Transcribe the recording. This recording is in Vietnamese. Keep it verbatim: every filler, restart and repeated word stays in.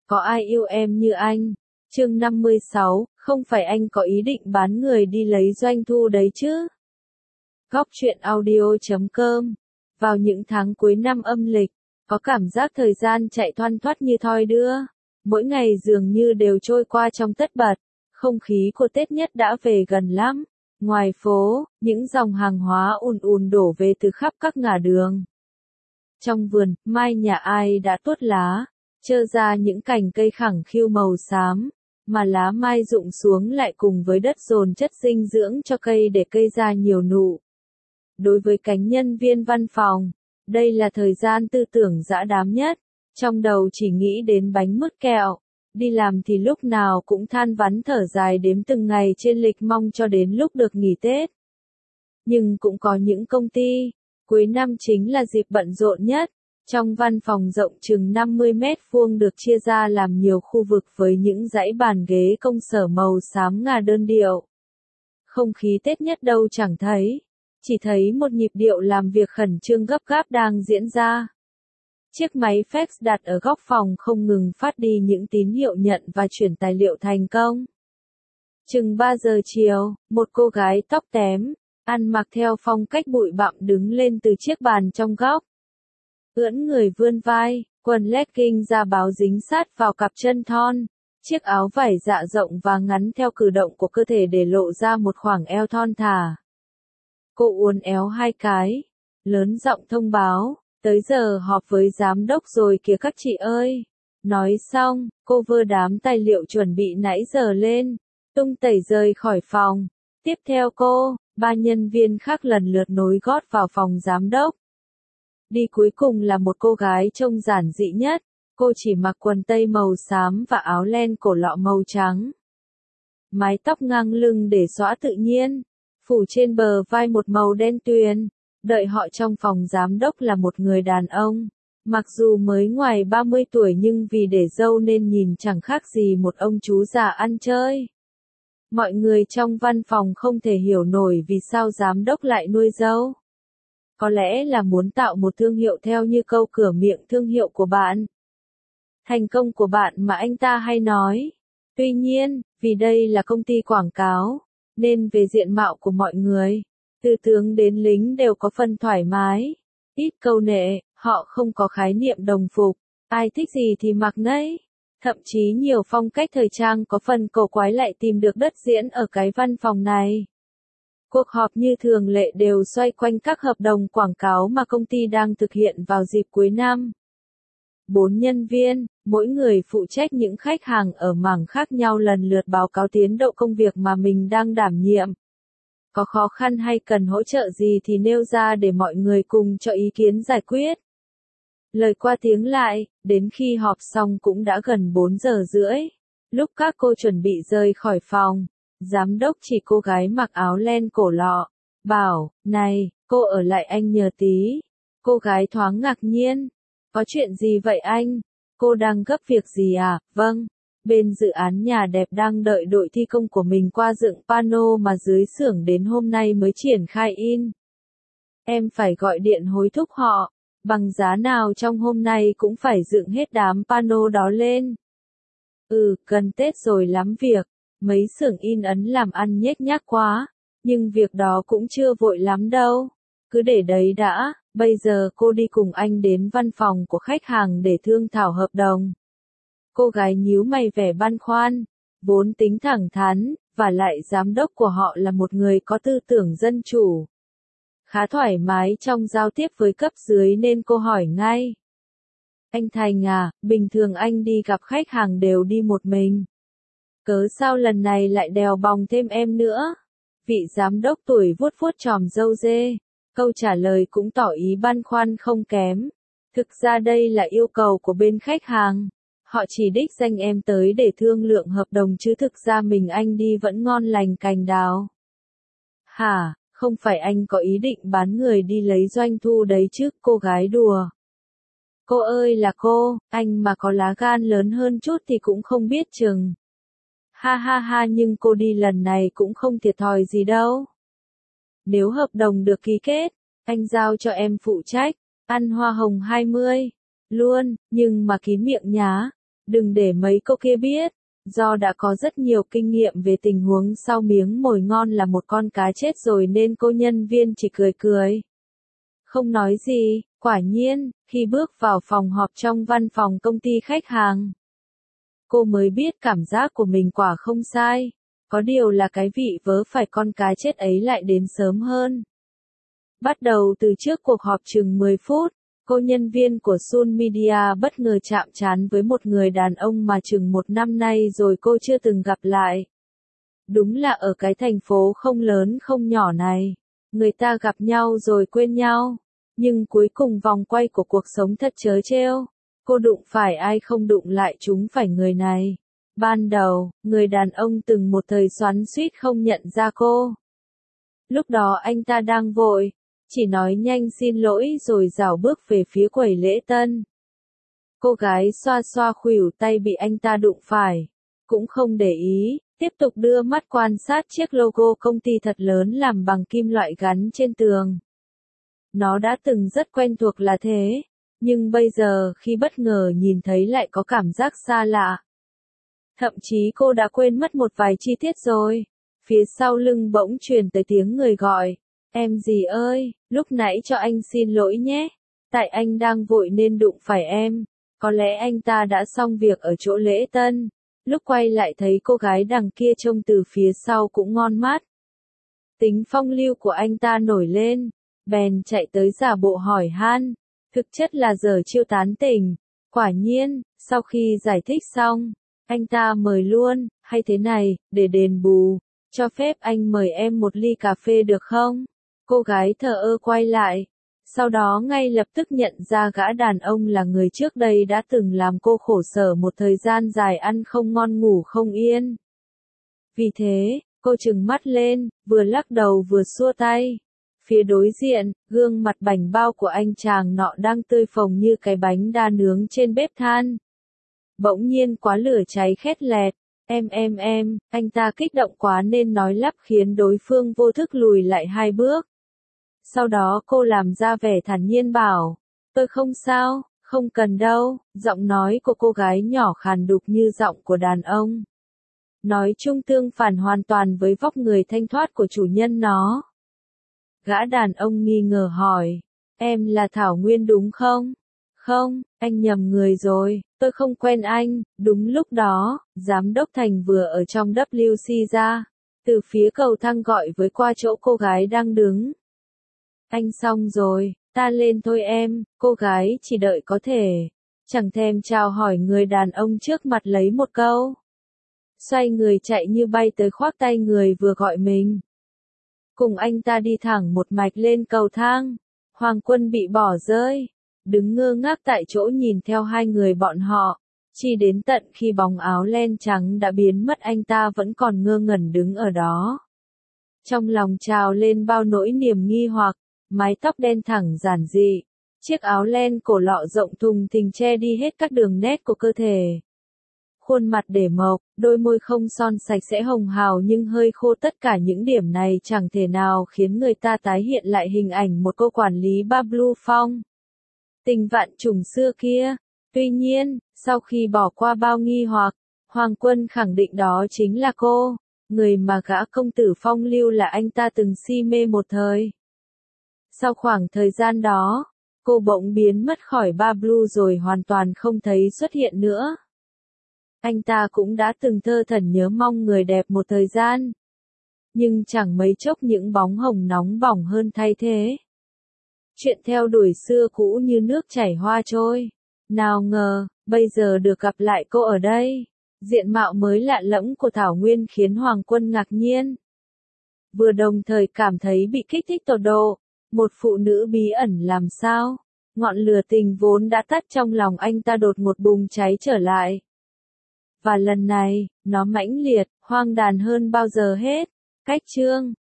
Có ai yêu em như anh? Chương năm mươi sáu, không phải anh có ý định bán người đi lấy doanh thu đấy chứ? Góc truyện audio chấm com. Vào những tháng cuối năm âm lịch, có cảm giác thời gian chạy thoăn thoắt như thoi đưa. Mỗi ngày dường như đều trôi qua trong tất bật. Không khí của Tết nhất đã về gần lắm. Ngoài phố, những dòng hàng hóa ùn ùn đổ về từ khắp các ngả đường. Trong vườn, mai nhà ai đã tuốt lá, trơ ra những cành cây khẳng khiu màu xám, mà lá mai rụng xuống lại cùng với đất dồn chất dinh dưỡng cho cây để cây ra nhiều nụ. Đối với cánh nhân viên văn phòng, đây là thời gian tư tưởng dã đám nhất, trong đầu chỉ nghĩ đến bánh mứt kẹo, đi làm thì lúc nào cũng than vắn thở dài đếm từng ngày trên lịch mong cho đến lúc được nghỉ Tết. Nhưng cũng có những công ty, cuối năm chính là dịp bận rộn nhất. Trong văn phòng rộng chừng năm mươi mét vuông được chia ra làm nhiều khu vực với những dãy bàn ghế công sở màu xám ngà đơn điệu. Không khí Tết nhất đâu chẳng thấy, chỉ thấy một nhịp điệu làm việc khẩn trương gấp gáp đang diễn ra. Chiếc máy fax đặt ở góc phòng không ngừng phát đi những tín hiệu nhận và chuyển tài liệu thành công. Chừng ba giờ chiều, một cô gái tóc tém, ăn mặc theo phong cách bụi bặm đứng lên từ chiếc bàn trong góc. Ưỡn người vươn vai, quần legging da báo dính sát vào cặp chân thon, chiếc áo vải dạ rộng và ngắn theo cử động của cơ thể để lộ ra một khoảng eo thon thả. Cô uốn éo hai cái, lớn giọng thông báo, tới giờ họp với giám đốc rồi kìa các chị ơi. Nói xong, cô vơ đám tài liệu chuẩn bị nãy giờ lên, tung tẩy rời khỏi phòng. Tiếp theo cô, ba nhân viên khác lần lượt nối gót vào phòng giám đốc. Đi cuối cùng là một cô gái trông giản dị nhất, cô chỉ mặc quần tây màu xám và áo len cổ lọ màu trắng. Mái tóc ngang lưng để xõa tự nhiên, phủ trên bờ vai một màu đen tuyền. Đợi họ trong phòng giám đốc là một người đàn ông, mặc dù mới ngoài ba mươi tuổi nhưng vì để râu nên nhìn chẳng khác gì một ông chú già ăn chơi. Mọi người trong văn phòng không thể hiểu nổi vì sao giám đốc lại nuôi râu. Có lẽ là muốn tạo một thương hiệu theo như câu cửa miệng thương hiệu của bạn. Thành công của bạn mà anh ta hay nói. Tuy nhiên, vì đây là công ty quảng cáo, nên về diện mạo của mọi người, từ tướng đến lính đều có phần thoải mái. Ít câu nệ, họ không có khái niệm đồng phục. Ai thích gì thì mặc nấy. Thậm chí nhiều phong cách thời trang có phần cổ quái lại tìm được đất diễn ở cái văn phòng này. Cuộc họp như thường lệ đều xoay quanh các hợp đồng quảng cáo mà công ty đang thực hiện vào dịp cuối năm. Bốn nhân viên, mỗi người phụ trách những khách hàng ở mảng khác nhau lần lượt báo cáo tiến độ công việc mà mình đang đảm nhiệm. Có khó khăn hay cần hỗ trợ gì thì nêu ra để mọi người cùng cho ý kiến giải quyết. Lời qua tiếng lại, đến khi họp xong cũng đã gần bốn giờ rưỡi. Lúc các cô chuẩn bị rời khỏi phòng, giám đốc chỉ cô gái mặc áo len cổ lọ, bảo, này, cô ở lại anh nhờ tí. Cô gái thoáng ngạc nhiên. Có chuyện gì vậy anh? Cô đang gấp việc gì à? Vâng. Bên dự án nhà đẹp đang đợi đội thi công của mình qua dựng pano mà dưới xưởng đến hôm nay mới triển khai in. Em phải gọi điện hối thúc họ, bằng giá nào trong hôm nay cũng phải dựng hết đám pano đó lên. Ừ, gần Tết rồi lắm việc, mấy xưởng in ấn làm ăn nhếch nhác quá, nhưng việc đó cũng chưa vội lắm đâu. Cứ để đấy đã, bây giờ cô đi cùng anh đến văn phòng của khách hàng để thương thảo hợp đồng. Cô gái nhíu mày vẻ băn khoăn, vốn tính thẳng thắn, và lại giám đốc của họ là một người có tư tưởng dân chủ. Khá thoải mái trong giao tiếp với cấp dưới nên cô hỏi ngay. Anh Thành à, bình thường anh đi gặp khách hàng đều đi một mình. Cớ sao lần này lại đèo bòng thêm em nữa? Vị giám đốc tuổi vuốt vuốt chòm râu dê. Câu trả lời cũng tỏ ý băn khoăn không kém. Thực ra đây là yêu cầu của bên khách hàng. Họ chỉ đích danh em tới để thương lượng hợp đồng chứ thực ra mình anh đi vẫn ngon lành cành đào. Hả, không phải anh có ý định bán người đi lấy doanh thu đấy chứ, cô gái đùa. Cô ơi là cô, anh mà có lá gan lớn hơn chút thì cũng không biết chừng. Ha ha ha, nhưng cô đi lần này cũng không thiệt thòi gì đâu. Nếu hợp đồng được ký kết, anh giao cho em phụ trách, ăn hoa hồng hai mươi. Luôn, nhưng mà kín miệng nhá. Đừng để mấy cô kia biết. Do đã có rất nhiều kinh nghiệm về tình huống sau miếng mồi ngon là một con cá chết rồi nên cô nhân viên chỉ cười cười. Không nói gì, quả nhiên, khi bước vào phòng họp trong văn phòng công ty khách hàng. Cô mới biết cảm giác của mình quả không sai. Có điều là cái vị vớ phải con cá chết ấy lại đến sớm hơn. Bắt đầu từ trước cuộc họp chừng mười phút, cô nhân viên của Sun Media bất ngờ chạm trán với một người đàn ông mà chừng một năm nay rồi cô chưa từng gặp lại. Đúng là ở cái thành phố không lớn không nhỏ này, người ta gặp nhau rồi quên nhau. Nhưng cuối cùng vòng quay của cuộc sống thật trớ trêu. Cô đụng phải ai không đụng lại chúng phải người này. Ban đầu, người đàn ông từng một thời xoắn xuýt không nhận ra cô. Lúc đó anh ta đang vội, chỉ nói nhanh xin lỗi rồi rảo bước về phía quầy lễ tân. Cô gái xoa xoa khuỷu tay bị anh ta đụng phải, cũng không để ý, tiếp tục đưa mắt quan sát chiếc logo công ty thật lớn làm bằng kim loại gắn trên tường. Nó đã từng rất quen thuộc là thế, nhưng bây giờ khi bất ngờ nhìn thấy lại có cảm giác xa lạ. Thậm chí cô đã quên mất một vài chi tiết rồi. Phía sau lưng bỗng truyền tới tiếng người gọi. Em gì ơi, lúc nãy cho anh xin lỗi nhé. Tại anh đang vội nên đụng phải em. Có lẽ anh ta đã xong việc ở chỗ lễ tân. Lúc quay lại thấy cô gái đằng kia trông từ phía sau cũng ngon mắt. Tính phong lưu của anh ta nổi lên. Bèn chạy tới giả bộ hỏi han. Thực chất là giờ chiêu tán tỉnh. Quả nhiên, sau khi giải thích xong, anh ta mời luôn, hay thế này, để đền bù, cho phép anh mời em một ly cà phê được không? Cô gái thờ ơ quay lại, sau đó ngay lập tức nhận ra gã đàn ông là người trước đây đã từng làm cô khổ sở một thời gian dài ăn không ngon ngủ không yên. Vì thế, cô trừng mắt lên, vừa lắc đầu vừa xua tay. Phía đối diện, gương mặt bảnh bao của anh chàng nọ đang tươi phồng như cái bánh đa nướng trên bếp than. Bỗng nhiên quá lửa cháy khét lẹt, em em em, anh ta kích động quá nên nói lắp khiến đối phương vô thức lùi lại hai bước. Sau đó cô làm ra vẻ thản nhiên bảo, tôi không sao, không cần đâu, giọng nói của cô gái nhỏ khàn đục như giọng của đàn ông. Nói chung tương phản hoàn toàn với vóc người thanh thoát của chủ nhân nó. Gã đàn ông nghi ngờ hỏi, em là Thảo Nguyên đúng không? Không, anh nhầm người rồi, tôi không quen anh. Đúng lúc đó, giám đốc Thành vừa ở trong W C ra, từ phía cầu thang gọi với qua chỗ cô gái đang đứng. Anh xong rồi, ta lên thôi em, cô gái chỉ đợi có thể. Chẳng thèm chào hỏi người đàn ông trước mặt lấy một câu. Xoay người chạy như bay tới khoác tay người vừa gọi mình. Cùng anh ta đi thẳng một mạch lên cầu thang. Hoàng Quân bị bỏ rơi. Đứng ngơ ngác tại chỗ nhìn theo hai người bọn họ, chỉ đến tận khi bóng áo len trắng đã biến mất anh ta vẫn còn ngơ ngẩn đứng ở đó. Trong lòng trào lên bao nỗi niềm nghi hoặc, mái tóc đen thẳng giản dị, chiếc áo len cổ lọ rộng thùng thình che đi hết các đường nét của cơ thể. Khuôn mặt để mộc, đôi môi không son sạch sẽ hồng hào nhưng hơi khô, tất cả những điểm này chẳng thể nào khiến người ta tái hiện lại hình ảnh một cô quản lý bar Blue Phong. Tình vạn trùng xưa kia. Tuy nhiên, sau khi bỏ qua bao nghi hoặc, Hoàng Quân khẳng định đó chính là cô, người mà gã công tử phong lưu là anh ta từng si mê một thời. Sau khoảng thời gian đó, cô bỗng biến mất khỏi bar Blue rồi hoàn toàn không thấy xuất hiện nữa. Anh ta cũng đã từng thơ thẩn nhớ mong người đẹp một thời gian. Nhưng chẳng mấy chốc những bóng hồng nóng bỏng hơn thay thế. Chuyện theo đuổi xưa cũ như nước chảy hoa trôi. Nào ngờ, bây giờ được gặp lại cô ở đây. Diện mạo mới lạ lẫm của Thảo Nguyên khiến Hoàng Quân ngạc nhiên. Vừa đồng thời cảm thấy bị kích thích tột độ. Một phụ nữ bí ẩn làm sao? Ngọn lửa tình vốn đã tắt trong lòng anh ta đột ngột bùng cháy trở lại. Và lần này, nó mãnh liệt, hoang đàn hơn bao giờ hết. Cách chương